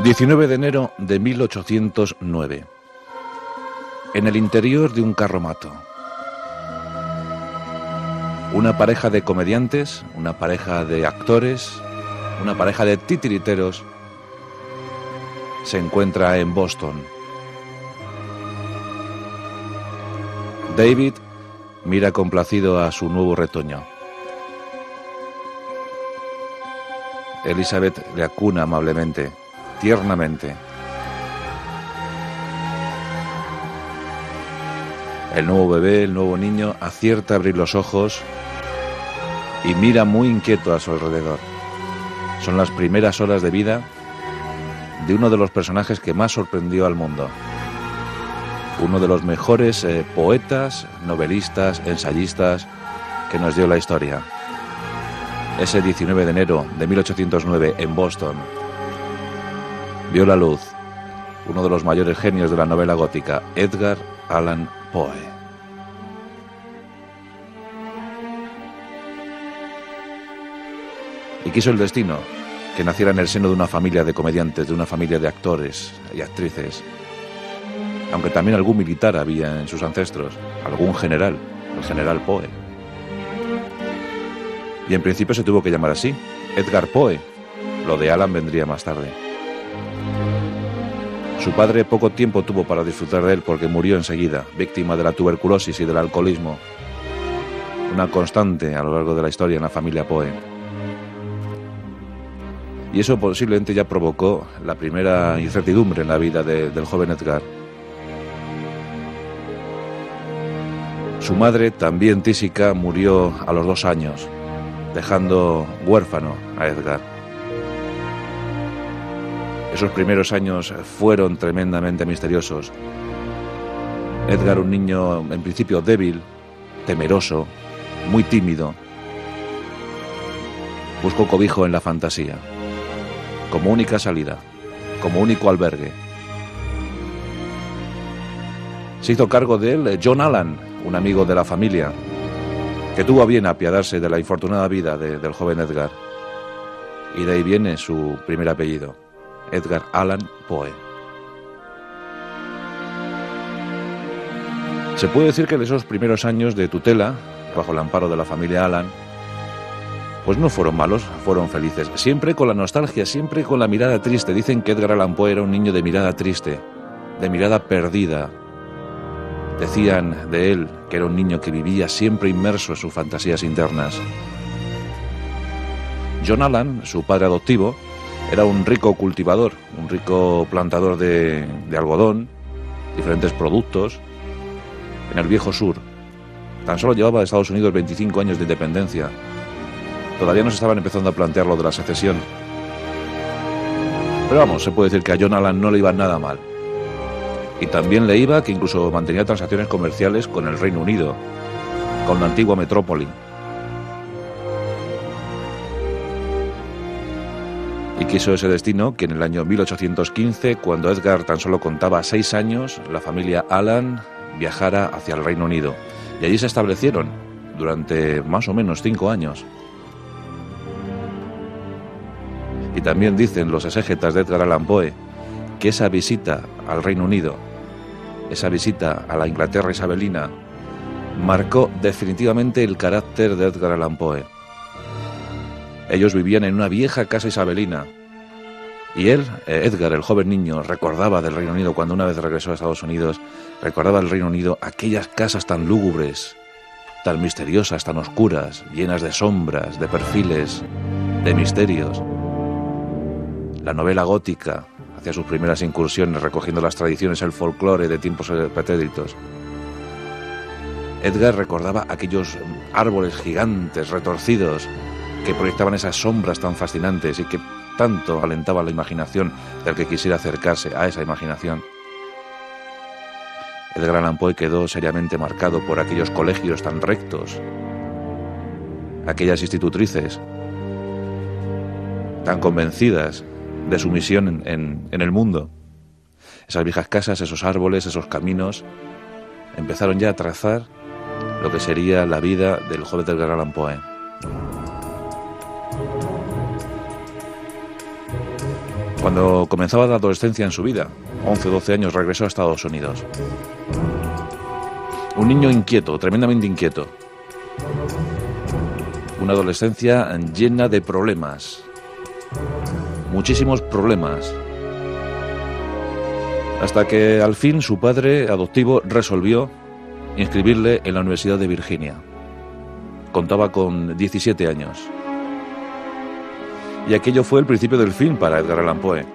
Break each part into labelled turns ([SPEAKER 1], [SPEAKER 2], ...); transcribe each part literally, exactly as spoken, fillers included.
[SPEAKER 1] diecinueve de enero de mil ochocientos nueve. En el interior de un carromato. Una pareja de comediantes, una pareja de actores, una pareja de titiriteros se encuentra en Boston. David mira complacido a su nuevo retoño. Elizabeth le acuna amablemente, tiernamente. El nuevo bebé, el nuevo niño, acierta a abrir los ojos y mira muy inquieto a su alrededor. Son las primeras horas de vida de uno de los personajes que más sorprendió al mundo. Uno de los mejores eh, poetas, novelistas, ensayistas que nos dio la historia. Ese diecinueve de enero de mil ochocientos nueve en Boston vio la luz uno de los mayores genios de la novela gótica, Edgar Allan Poe. Y quiso el destino que naciera en el seno de una familia de comediantes, de una familia de actores y actrices, aunque también algún militar había en sus ancestros, algún general, el general Poe. Y en principio se tuvo que llamar así, Edgar Poe. Lo de Allan vendría más tarde. Su padre poco tiempo tuvo para disfrutar de él porque murió enseguida, víctima de la tuberculosis y del alcoholismo. Una constante a lo largo de la historia en la familia Poe. Y eso posiblemente ya provocó la primera incertidumbre en la vida de, del joven Edgar. Su madre, también tísica, murió a los dos años, dejando huérfano a Edgar. Esos primeros años fueron tremendamente misteriosos. Edgar, un niño en principio débil, temeroso, muy tímido, buscó cobijo en la fantasía, como única salida, como único albergue. Se hizo cargo de él John Allan, un amigo de la familia, que tuvo a bien apiadarse de la infortunada vida de, del joven Edgar. Y de ahí viene su primer apellido, Edgar Allan Poe. Se puede decir que en esos primeros años de tutela, bajo el amparo de la familia Allan, pues no fueron malos, fueron felices. Siempre con la nostalgia, siempre con la mirada triste. Dicen que Edgar Allan Poe era un niño de mirada triste, de mirada perdida. Decían de él que era un niño que vivía siempre inmerso en sus fantasías internas. John Allan, su padre adoptivo, era un rico cultivador, un rico plantador de, de algodón, diferentes productos, en el viejo sur. Tan solo llevaba a Estados Unidos veinticinco años de independencia. Todavía no se estaban empezando a plantear lo de la secesión. Pero vamos, se puede decir que a John Allan no le iba nada mal. Y también le iba que incluso mantenía transacciones comerciales con el Reino Unido, con la antigua metrópoli. Y quiso ese destino que en el año mil ochocientos quince, cuando Edgar tan solo contaba seis años, la familia Allan viajara hacia el Reino Unido. Y allí se establecieron durante más o menos cinco años. Y también dicen los exégetas de Edgar Allan Poe que esa visita al Reino Unido, esa visita a la Inglaterra isabelina, marcó definitivamente el carácter de Edgar Allan Poe. Ellos vivían en una vieja casa isabelina y él, Edgar, el joven niño, recordaba del Reino Unido cuando una vez regresó a Estados Unidos, recordaba del Reino Unido aquellas casas tan lúgubres, tan misteriosas, tan oscuras, llenas de sombras, de perfiles, de misterios. La novela gótica hacía sus primeras incursiones recogiendo las tradiciones, el folclore de tiempos pretéritos. Edgar recordaba aquellos árboles gigantes, retorcidos, que proyectaban esas sombras tan fascinantes y que tanto alentaba la imaginación del que quisiera acercarse a esa imaginación. Edgar Allan Poe quedó seriamente marcado por aquellos colegios tan rectos, aquellas institutrices tan convencidas de su misión en, en, en el mundo. Esas viejas casas, esos árboles, esos caminos, empezaron ya a trazar lo que sería la vida del joven Edgar Allan Poe. Cuando comenzaba la adolescencia en su vida, once o doce años, regresó a Estados Unidos. Un niño inquieto, tremendamente inquieto. Una adolescencia llena de problemas. Muchísimos problemas. Hasta que al fin su padre adoptivo resolvió inscribirle en la Universidad de Virginia. Contaba con diecisiete años. Y aquello fue el principio del fin para Edgar Allan Poe.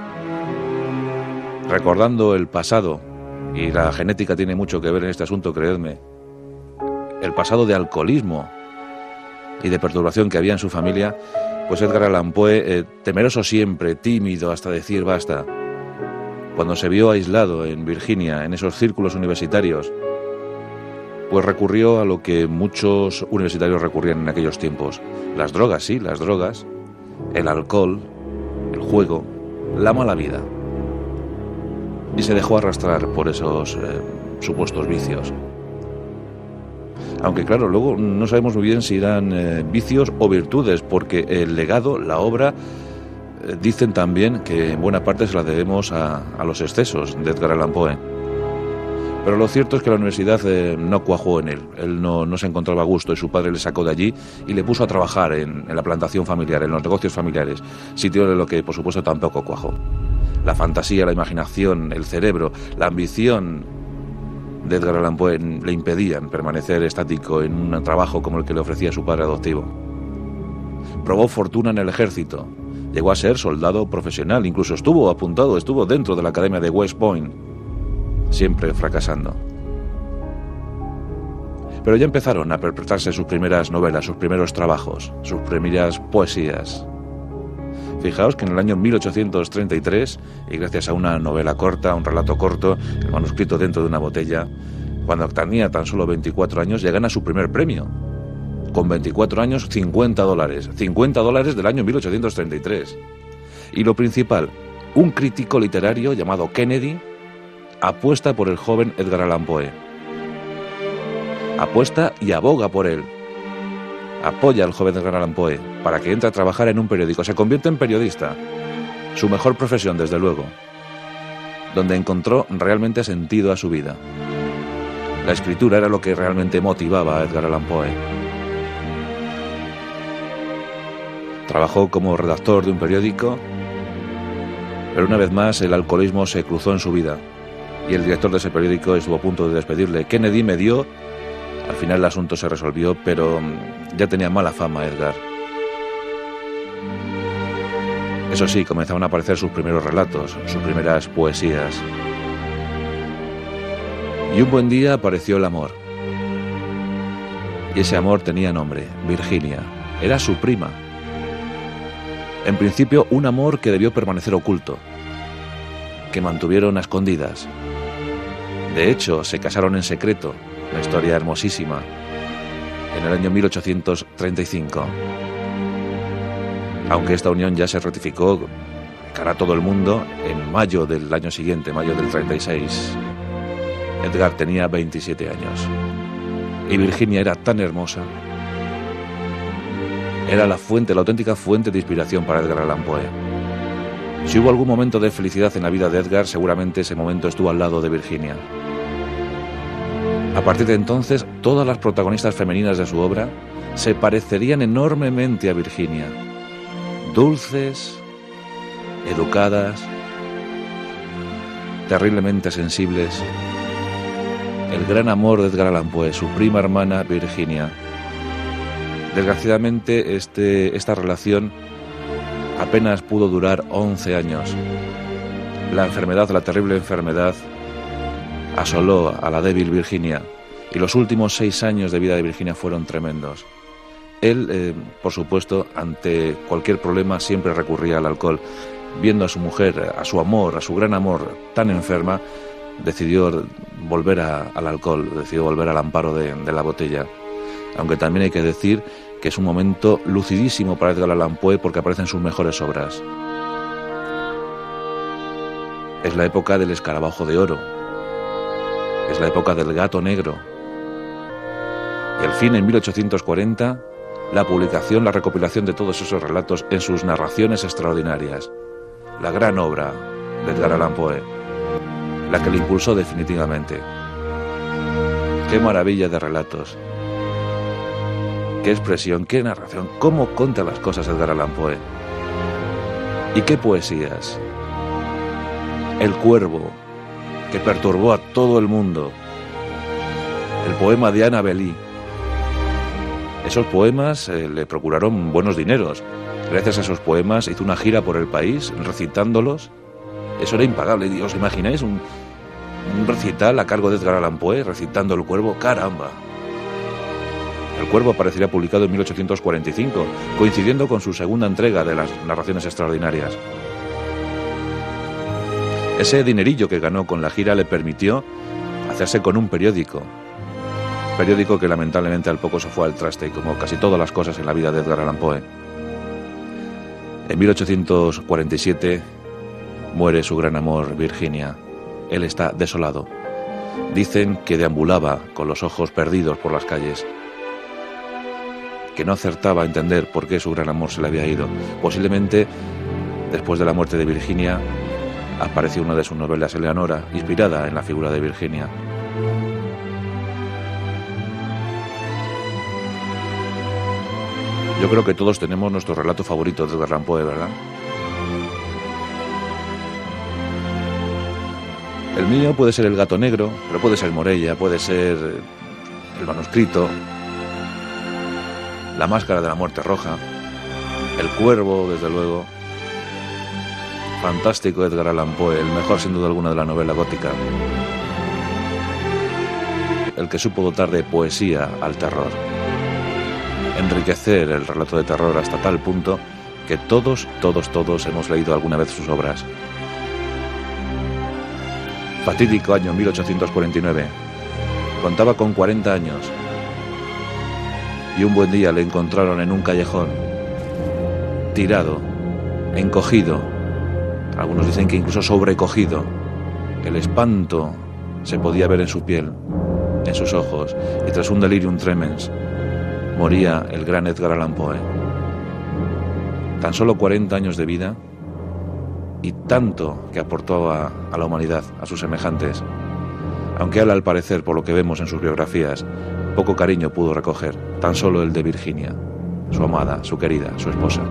[SPEAKER 1] Recordando el pasado, y la genética tiene mucho que ver en este asunto, creedme, el pasado de alcoholismo y de perturbación que había en su familia, pues Edgar Allan Poe, eh, temeroso siempre, tímido hasta decir basta, cuando se vio aislado en Virginia, en esos círculos universitarios, pues recurrió a lo que muchos universitarios recurrían en aquellos tiempos. Las drogas, sí, las drogas, el alcohol, el juego, la mala vida. Y se dejó arrastrar por esos eh, supuestos vicios. Aunque claro, luego no sabemos muy bien si eran eh, vicios o virtudes, porque el legado, la obra, eh, dicen también que en buena parte se la debemos a, a los excesos de Edgar Allan Poe. Pero lo cierto es que la universidad eh, no cuajó en él. Él no, no se encontraba a gusto y su padre le sacó de allí y le puso a trabajar en, en la plantación familiar, en los negocios familiares, sitio de lo que por supuesto tampoco cuajó. La fantasía, la imaginación, el cerebro, la ambición de Edgar Allan Poe le impedían permanecer estático en un trabajo como el que le ofrecía su padre adoptivo. Probó fortuna en el ejército, llegó a ser soldado profesional, incluso estuvo apuntado, estuvo dentro de la academia de West Point, siempre fracasando. Pero ya empezaron a perpetrarse sus primeras novelas, sus primeros trabajos, sus primeras poesías. Fijaos que en el año mil ochocientos treinta y tres, y gracias a una novela corta, un relato corto, el manuscrito dentro de una botella, cuando tenía tan solo veinticuatro años, ya gana su primer premio. Con veinticuatro años, cincuenta dólares. cincuenta dólares del año mil ochocientos treinta y tres. Y lo principal, un crítico literario llamado Kennedy apuesta por el joven Edgar Allan Poe. Apuesta y aboga por él. Apoya al joven Edgar Allan Poe para que entre a trabajar en un periódico. Se convierte en periodista. Su mejor profesión, desde luego. Donde encontró realmente sentido a su vida. La escritura era lo que realmente motivaba a Edgar Allan Poe. Trabajó como redactor de un periódico, pero una vez más el alcoholismo se cruzó en su vida. Y el director de ese periódico estuvo a punto de despedirle. Kennedy me dio... Al final el asunto se resolvió, pero ya tenía mala fama Edgar. Eso sí, comenzaban a aparecer sus primeros relatos, sus primeras poesías. Y un buen día apareció el amor. Y ese amor tenía nombre, Virginia. Era su prima. En principio, un amor que debió permanecer oculto, que mantuvieron a escondidas. De hecho, se casaron en secreto. Una historia hermosísima, en el año mil ochocientos treinta y cinco. Aunque esta unión ya se ratificó cara a todo el mundo en mayo del año siguiente, mayo del treinta y seis. Edgar tenía veintisiete años. Y Virginia era tan hermosa. Era la fuente, la auténtica fuente de inspiración para Edgar Allan Poe. Si hubo algún momento de felicidad en la vida de Edgar, seguramente ese momento estuvo al lado de Virginia. A partir de entonces, todas las protagonistas femeninas de su obra se parecerían enormemente a Virginia. Dulces, educadas, terriblemente sensibles. El gran amor de Edgar Allan Poe, su prima hermana Virginia. Desgraciadamente, este, esta relación apenas pudo durar once años. La enfermedad, la terrible enfermedad, asoló a la débil Virginia, y los últimos seis años de vida de Virginia fueron tremendos. Él, eh, por supuesto, ante cualquier problema siempre recurría al alcohol. Viendo a su mujer, a su amor, a su gran amor tan enferma, decidió volver a, al alcohol, decidió volver al amparo de, de la botella. Aunque también hay que decir que es un momento lucidísimo para Edgar Allan Poe porque aparecen sus mejores obras. Es la época del escarabajo de oro. Es la época del gato negro. Y al fin, en mil ochocientos cuarenta, la publicación, la recopilación de todos esos relatos en sus narraciones extraordinarias. la gran obra de Edgar Allan Poe, la que le impulsó definitivamente. Qué maravilla de relatos, qué expresión, qué narración, cómo cuenta las cosas Edgar Allan Poe. Y qué poesías. El cuervo, que perturbó a todo el mundo. El poema de Annabelle. Esos poemas eh, le procuraron buenos dineros. Gracias a esos poemas hizo una gira por el país recitándolos. Eso era impagable. ¿Os imagináis un, un recital a cargo de Edgar Allan Poe recitando El Cuervo? ¡Caramba! El Cuervo aparecería publicado en mil ochocientos cuarenta y cinco, coincidiendo con su segunda entrega de las narraciones extraordinarias. Ese dinerillo que ganó con la gira le permitió hacerse con un periódico. Periódico que lamentablemente al poco se fue al traste, como casi todas las cosas en la vida de Edgar Allan Poe. En mil ochocientos cuarenta y siete muere su gran amor, Virginia. Él está desolado. Dicen que deambulaba con los ojos perdidos por las calles, que no acertaba a entender por qué su gran amor se le había ido. Posiblemente, después de la muerte de Virginia, apareció una de sus novelas, Eleanora, inspirada en la figura de Virginia. Yo creo que todos tenemos nuestro relato favorito de Edgar Allan Poe, ¿verdad? El mío puede ser El gato negro, pero puede ser Morella, puede ser El manuscrito, La máscara de la muerte roja, El cuervo, desde luego. Fantástico Edgar Allan Poe, el mejor sin duda alguna de la novela gótica. El que supo dotar de poesía al terror. Enriquecer el relato de terror hasta tal punto que todos, todos, todos hemos leído alguna vez sus obras. Fatídico año mil ochocientos cuarenta y nueve. Contaba con cuarenta años. Y un buen día le encontraron en un callejón, tirado, encogido, algunos dicen que incluso sobrecogido. El espanto se podía ver en su piel, en sus ojos, y tras un delirium tremens moría el gran Edgar Allan Poe. Tan solo cuarenta años de vida y tanto que aportó a, a la humanidad, a sus semejantes, aunque él, al parecer, por lo que vemos en sus biografías, poco cariño pudo recoger, tan solo el de Virginia, su amada, su querida, su esposa.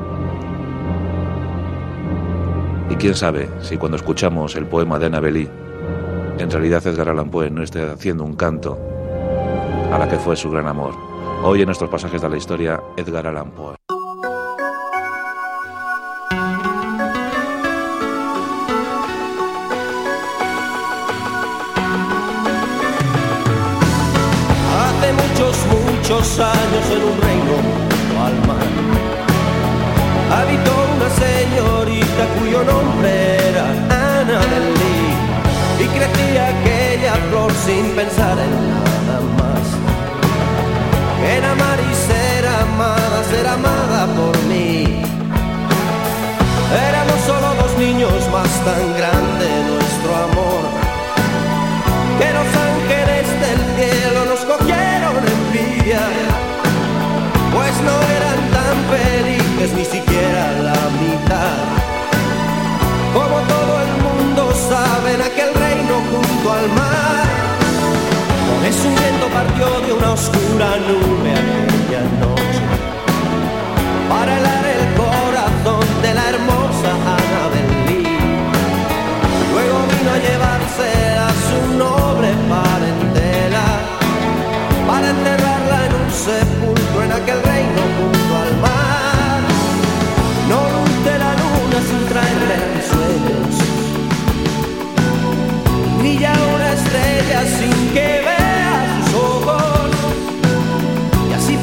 [SPEAKER 1] Y quién sabe si cuando escuchamos el poema de Annabelle, en realidad Edgar Allan Poe no esté haciendo un canto a la que fue su gran amor. Hoy en nuestros pasajes de la historia, Edgar Allan Poe.
[SPEAKER 2] Hace muchos, muchos años en un reino al mar habitó una señorita cuyo nombre era Annabelle, y crecía aquella flor sin pensar en nada más que en amar y ser amada, ser amada por mí. Éramos solo dos niños, más tan grande nuestro amor que los ángeles del cielo nos cogieron envidia, pues no eran tan felices ni siquiera la mitad. Como todo el mundo sabe, en aquel reino junto al mar, con ese viento partió de una oscura nube aquella noche para helar el corazón de la hermosa Annabelle. Luego vino a llevarse a su noble parentela para enterrarla en un sepulcro en aquel reino junto al mar. No luce la luna sin traerle sueños, brilla una estrella sin que vea sus ojos, y así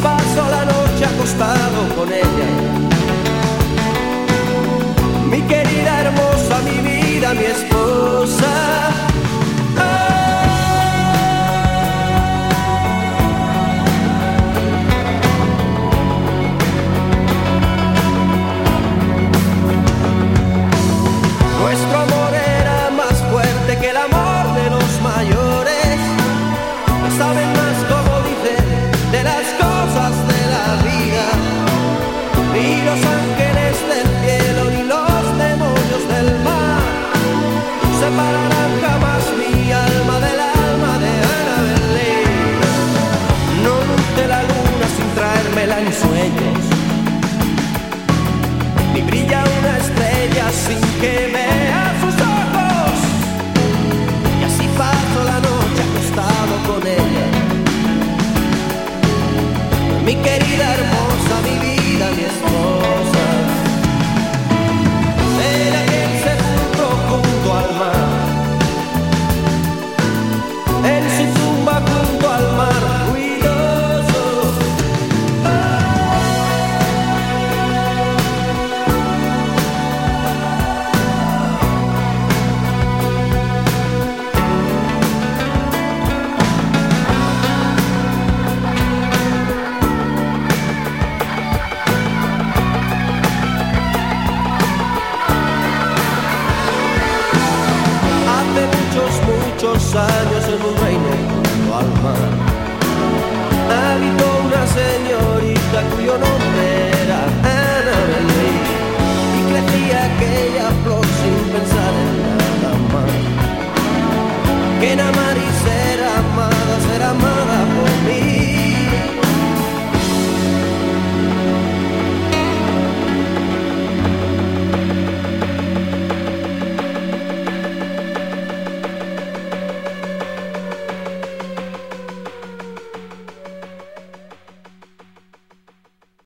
[SPEAKER 2] años en un reino junto al mar.